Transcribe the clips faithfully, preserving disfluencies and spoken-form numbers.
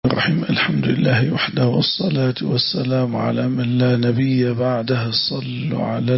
الرحيم. الحمد لله وحده والصلاة والسلام على من لا نبي بعده. صلوا على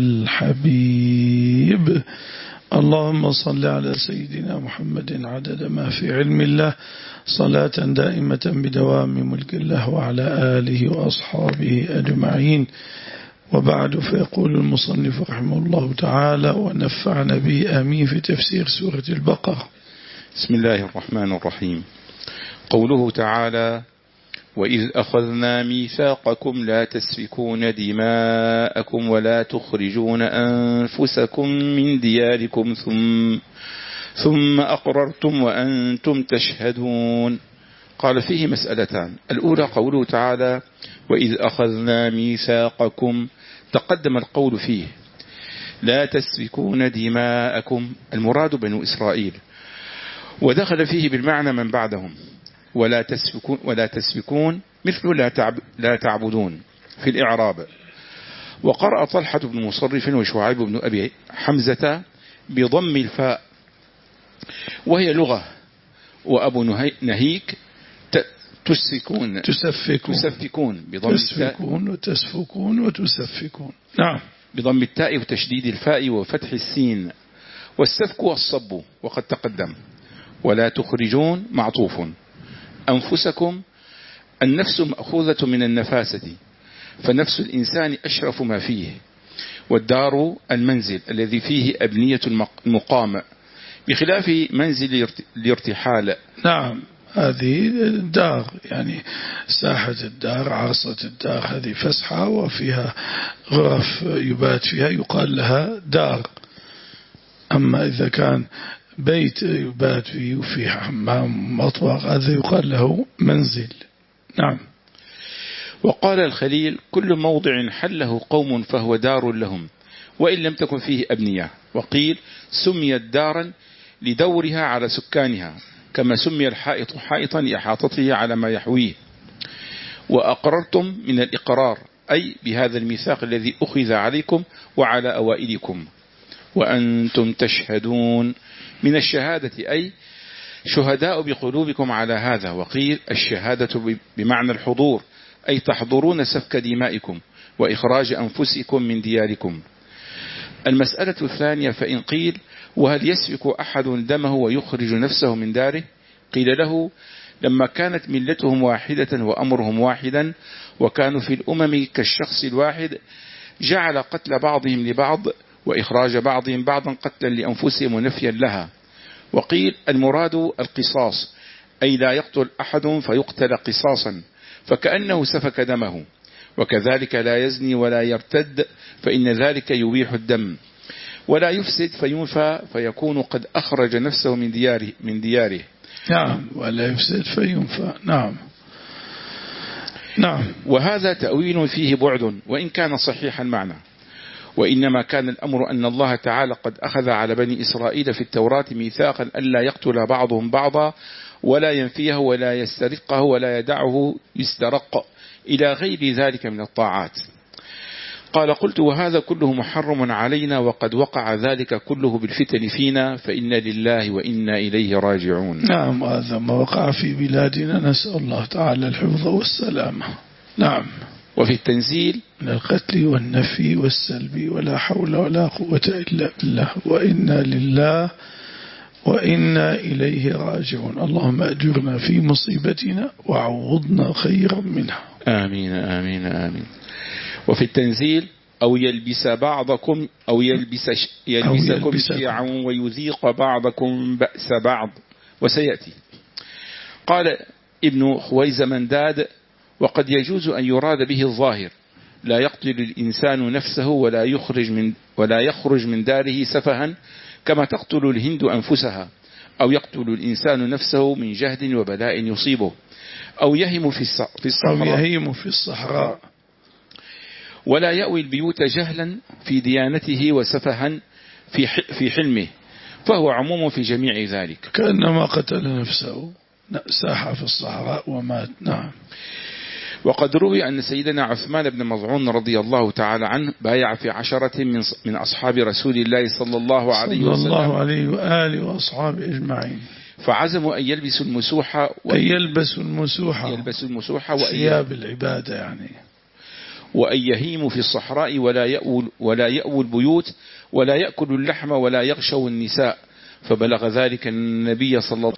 الحبيب. اللهم صل على سيدنا محمد عدد ما في علم الله، صلاة دائمة بدوام ملك الله، وعلى آله وأصحابه أجمعين. وبعد، فيقول المصنف رحمه الله تعالى ونفعنا به آمين في تفسير سورة البقرة. بسم الله الرحمن الرحيم. قوله تعالى: وإذ أخذنا ميثاقكم لا تسفكون دماءكم ولا تخرجون أنفسكم من دياركم ثم, ثم أقررتم وأنتم تشهدون. قال فيه مسألتان. الأولى قوله تعالى: وإذ أخذنا ميثاقكم، تقدم القول فيه لا تسفكون دماءكم، المراد بنو إسرائيل، ودخل فيه بالمعنى من بعدهم. ولا تسفكون, ولا تسفكون مثل لا, تعب لا تعبدون في الإعراب. وقرأ طلحة بن مصرف وشعيب بن أبي حمزة بضم الفاء وهي لغة، وأبو نهيك تسفكون تسفكون, تسفكون بضم تسفكون وتسفكون وتسفكون. نعم، بضم التاء وتشديد الفاء وفتح السين. والسفك والصب وقد تقدم. ولا تخرجون معطوف. أنفسكم، النفس مأخوذة من النفاسة، فنفس الإنسان أشرف ما فيه. والدار المنزل الذي فيه أبنية المقام، بخلاف منزل الارتحال. نعم، هذه دار، يعني ساحة الدار، عرصة الدار، هذه فسحة وفيها غرف يبات فيها، يقال لها دار. أما إذا كان بيت يبات فيه وفيه حمام مطبخ، هذا يقال له منزل. نعم. وقال الخليل: كل موضع حله قوم فهو دار لهم، وإن لم تكن فيه أبنية. وقيل: سميت دارا لدورها على سكانها، كما سمي الحائط حائطا لإحاطته على ما يحويه. وأقررتم من الإقرار، أي بهذا الميثاق الذي أخذ عليكم وعلى أوائلكم. وأنتم تشهدون من الشهادة، أي شهداء بقلوبكم على هذا. وقيل: الشهادة بمعنى الحضور، أي تحضرون سفك دمائكم وإخراج أنفسكم من دياركم. المسألة الثانية: فإن قيل: وهل يسفك أحد دمه ويخرج نفسه من داره؟ قيل له: لما كانت ملتهم واحدة وأمرهم واحدا، وكانوا في الأمم كالشخص الواحد، جعل قتل بعضهم لبعض وإخراج بعضهم بعضا قتلا لأنفسهم ونفيا لها. وقيل: المراد القصاص، أي لا يقتل أحد فيقتل قصاصا، فكأنه سفك دمه. وكذلك لا يزني ولا يرتد، فإن ذلك يبيح الدم. ولا يفسد فينفى، فيكون قد أخرج نفسه من دياره من دياره. نعم، ولا يفسد فينفى. نعم نعم. وهذا تأويل فيه بعد، وإن كان صحيحا معنى. وإنما كان الأمر أن الله تعالى قد أخذ على بني إسرائيل في التوراة ميثاقا ألا يقتل بعضهم بعضا، ولا ينفيه ولا يسترقه ولا يدعه يسترق، إلى غير ذلك من الطاعات. قال: قلت: وهذا كله محرم علينا، وقد وقع ذلك كله بالفتن فينا، فإنا لله وإنا إليه راجعون. نعم، هذا ما وقع في بلادنا، نسأل الله تعالى الحفظ والسلامة. نعم. وفي التنزيل: من القتل والنفي والسلب، ولا حول ولا قوة إلا بالله، وإنا لله وإنا إليه راجعون. اللهم أجرنا في مصيبتنا وعوضنا خيرا منها. آمين آمين آمين. وفي التنزيل: أو يلبس بعضكم أو يلبس يلبسكم شيعا ويذيق بعضكم بأس بعض، وسيأتي. قال ابن خويزمنداد: وقد يجوز أن يراد به الظاهر، لا يقتل الإنسان نفسه ولا يخرج من ولا يخرج من داره سفها، كما تقتل الهند أنفسها، أو يقتل الإنسان نفسه من جهد وبلاء يصيبه، أو يهم في الصحراء, أو يهيم في الصحراء، ولا يأوي البيوت جهلا في ديانته وسفها في في حلمه، فهو عموم في جميع ذلك. كأنما قتل نفسه، ساح في الصحراء ومات. نعم. وقد روي أن سيدنا عثمان بن مظعون رضي الله تعالى عنه بايع في عشرة من من أصحاب رسول الله صلى الله عليه وسلم صلى الله عليه وآله وأصحابه أجمعين، فعزموا أن يلبسوا المسوحة أن يلبسوا المسوحة يلبسوا المسوحة ثياب العبادة يعني، وأن يهيموا في الصحراء ولا يأووا ولا يأووا البيوت ولا يأكلوا اللحم ولا يغشوا النساء. فبلغ ذلك النبي صلى الله عليه وسلم